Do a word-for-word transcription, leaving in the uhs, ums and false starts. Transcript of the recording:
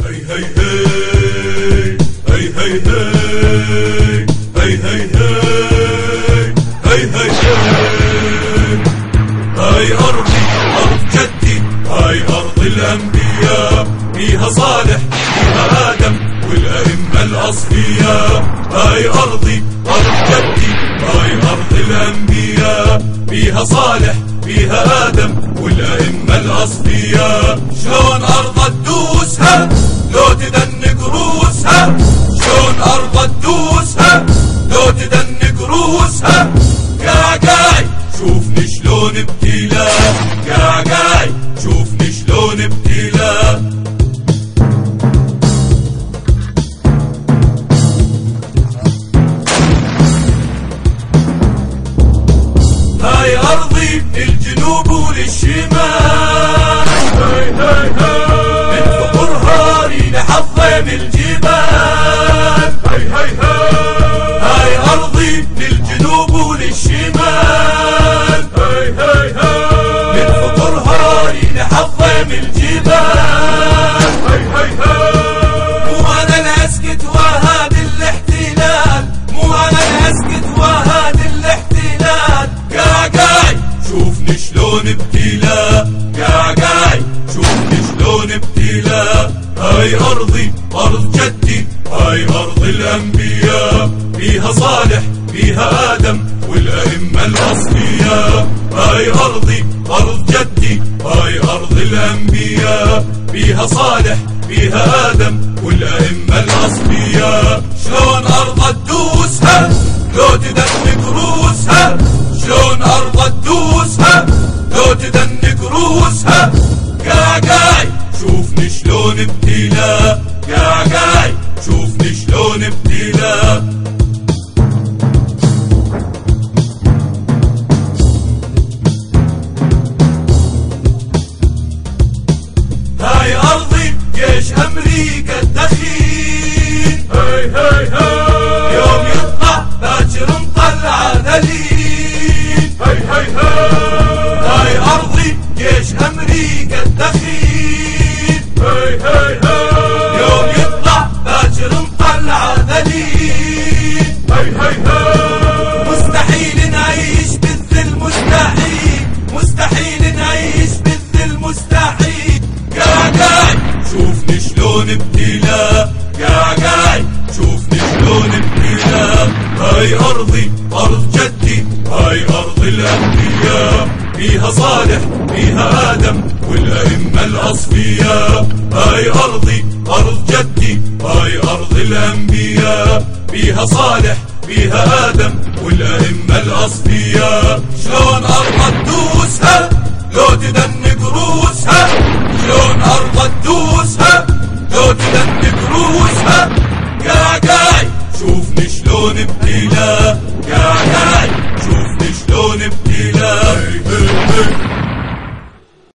هي هي هي هي هي هي هي هي هي هاي أرضي أرض جدي، هاي أرض الأنبياء، فيها صالح فيها آدم والأئمة الأصفياء. هاي أرضي أرض جدي، هاي أرض الأنبياء، فيها صالح فيها آدم والأئمة الأصفياء. شلون أرض تدوسها لو تدنك روسها، شلون أرض تدوسها لو تدنك روسها. قاعد شوفني شلون ابتلا، قاعد شوفني شلون ابتلا. هاي أرضي للجنوب وللشمال، هاي هاي هاي من فقرها رينا حظيم الجبال. هاي هاي هاي هاي أرضي للجنوب وللشمال، هاي هاي هاي من فقرها رينا حظيم الجبال. هاي هاي هاي مو أنا اللي أسكت وهاد الاحتلال، مو أنا اللي أسكت وهاد الاحتلال. قاعد شوفني شلون ابتلا، قاعد شوفني شلون ابتلا. هاي أرضي أرض جدي، هاي أرض الأنبياء، فيها صالح فيها آدم والأئمة الأصفياء. هاي أرضي أرض جدي، هاي أرض الأنبياء، فيها صالح فيها آدم والأئمة الأصفياء. شلون أرض تدوسها لو تدنك روسها، شلون أرض تدوسها لو تدنك روسها. قاعد شوفني شلون ابتلا، قاعد شوفني شلون ابتلا. هاي أرضي جيش أمريكا الدخيل، هاي هاي هاي يوم يطلع باكر مطلع ذليل. هاي هاي هاي هاي أرضي جيش أمريكا الدخيل، هاي هاي هاي يوم يطلع باكر مطلع ذليل. هاي هاي هاي مستحيل نعيش بالذل، مستحيل مستحيل نعيش بالذل، مستحيل. قاعد شوفني شلون ابتلا، قاعد شوفني شلون ابتلا. هاي أرضي أرض جدي، هاي أرض الأنبياء، فيها صالح فيها آدم والأئمة الأصفياء. هاي أرضي أرض جدي، هاي أرض الأنبياء، فيها صالح فيها آدم والأئمة الأصفياء. شلون أرض تدوسها لو تدنك روسها، شلون أرض تدوسها لو تدنك روسها. قاعد شوفني شلون ابتلا،